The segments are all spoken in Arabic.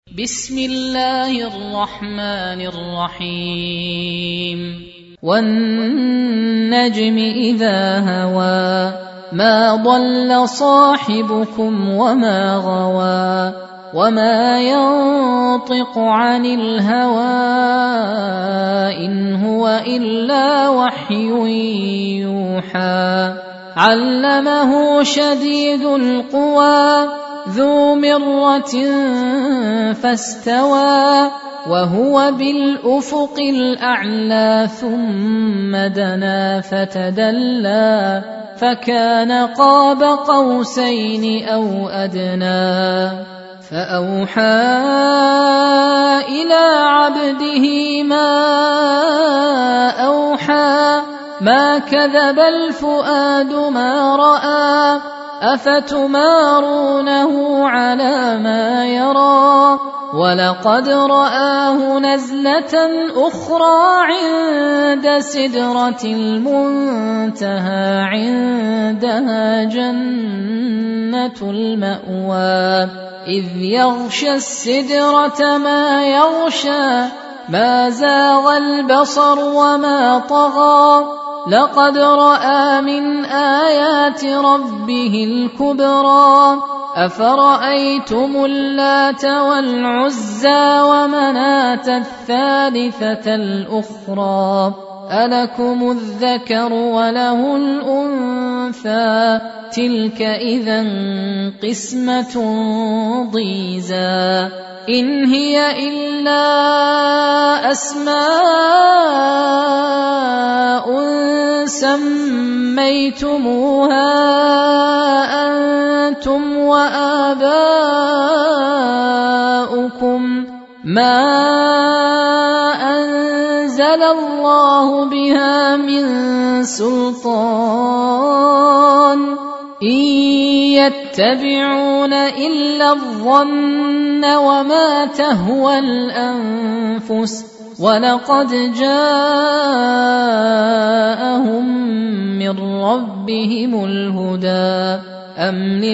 بسم الله الرحمن الرحيم والنجم إذا هوى ما ضل صاحبكم وما غوى وما ينطق عن الهوى إن هو إلا وحي يوحى علمه شديد القوى ذو مرة فاستوى وهو بالأفق الأعلى ثم دنا فتدلى فكان قاب قوسين أو أدنى فأوحى إلى عبده ما أوحى ما كذب الفؤاد ما رأى أفتمارونه على ما يرى ولقد رآه نزلة أخرى عند سدرة المنتهى عندها جنة المأوى إذ يغشى السدرة ما يغشى ما زاغ البصر وما طغى لقد رأى من آيات ربه الكبرى أفرأيتم اللات والعزى ومناة الثالثة الأخرى ألكم الذكر وله الأنثى تلك إذا قسمة ضيزى إن هي إلا أسماء سميتموها أنتم وآباؤكم ما أنزل الله بها من سلطان إن يتبعون إلا الظن وما تهوى الأنفس ولقد جاءهم من ربهم الهدى أم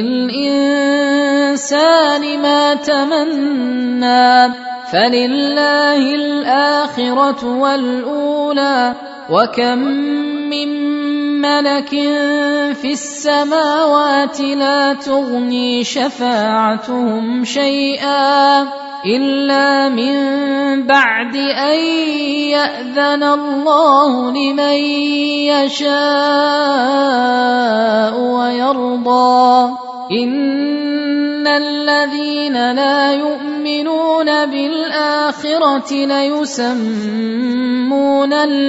للإنسان ما تمنى فلله الآخرة والأولى وكم من ملك في السماوات لا تغني شفاعتهم شيئا إلا من بعد أن يأذن الله لمن يشاء ويرضى إن الذين لا يؤمنون بالآخرة ليسمون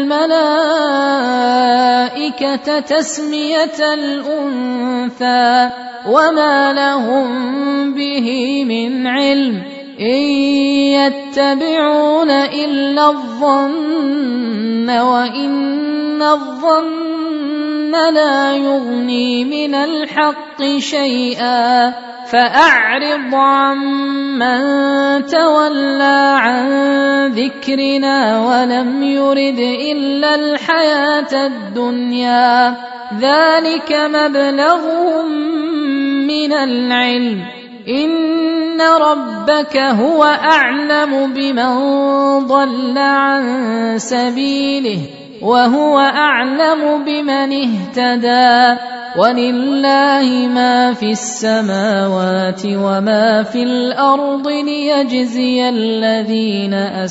الملائكة تسمية الأنثى وما لهم به من علم إن يتبعون إلا الظن وإن الظن لا يغني من الحق شيئا فأعرض عمن تولى عن ذكرنا ولم يرد إلا الحياة الدنيا ذلك مبلغهم من العلم إن ربك هو أعلم بمن ضل عن سبيله وهو أعلم بمن اهتدى ولله ما في السماوات وما في الأرض ليجزي الذين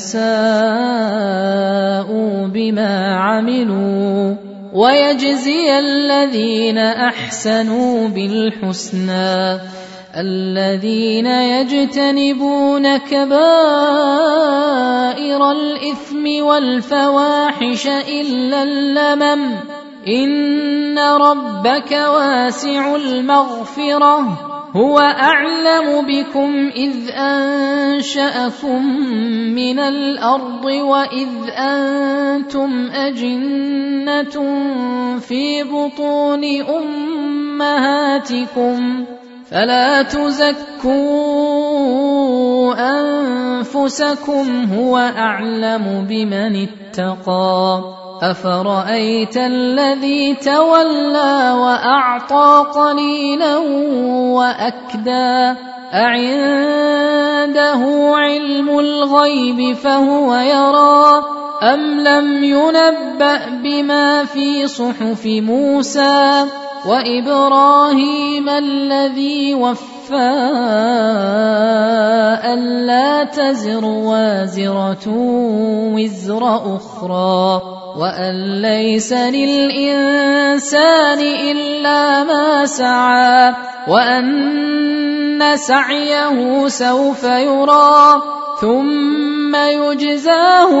أساءوا بما عملوا ويجزي الذين أحسنوا بالحسنى الذين يجتنبون كبائر الإثم والفواحش إلا اللمم إن ربك واسع المغفرة هو أعلم بكم إذ أنشأكم من الأرض وإذ أنتم أجنة في بطون أمهاتكم فلا تزكوا أنفسكم هو أعلم بمن اتقى أفرأيت الذي تولى وأعطى قليلا وأكدى أعنده علم الغيب فهو يرى أم لم ينبأ بما في صحف موسى وإبراهيم الذي وفى ألا تزر وازرة وزر أخرى وأن ليس للإنسان إلا ما سعى وأن سعيه سوف يرى ثم يجزاه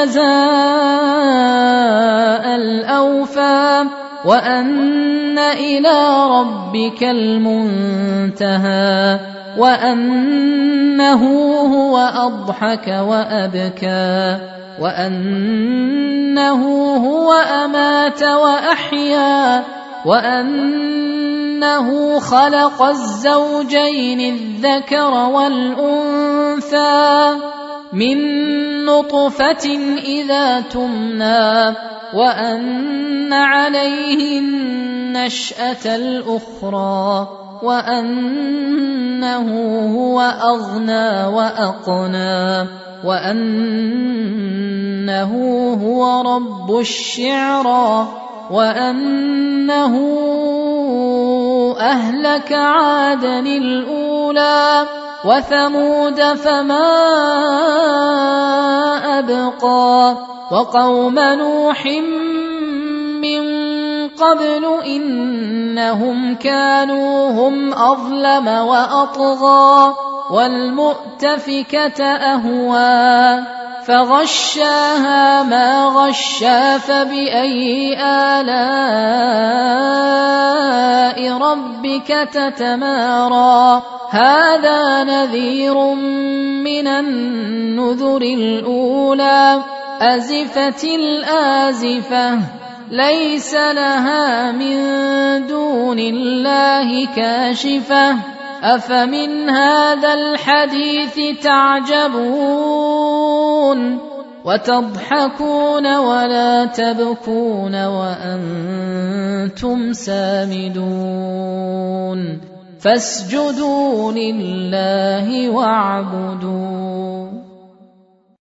الجزاء الأوفى وأن إلى ربك المنتهى وأنه هو أضحك وأبكى وأنه هو أمات وأحيا وأنه خلق الزوجين الذكر والأنثى من نطفة إذا تمنى وأن عليه النشأة الأخرى وأنه هو أغنى وأقنى وأنه هو رب الشعرى وأنه أهلك عادا الأولى وثمود فما أبقى وقوم نوح من قبل إنهم كانوا هم أظلم وأطغى والمؤتفكة أهوى فغشاها ما غشا فبأي آلاء ربك تتمارى هذا نذير من النذر الأولى أزفت الآزفة ليس لها من دون الله كاشفة أفمن هذا الحديث تعجبون وتضحكون ولا تبكون وأنتم سامدون فاسجدوا لله واعبدوا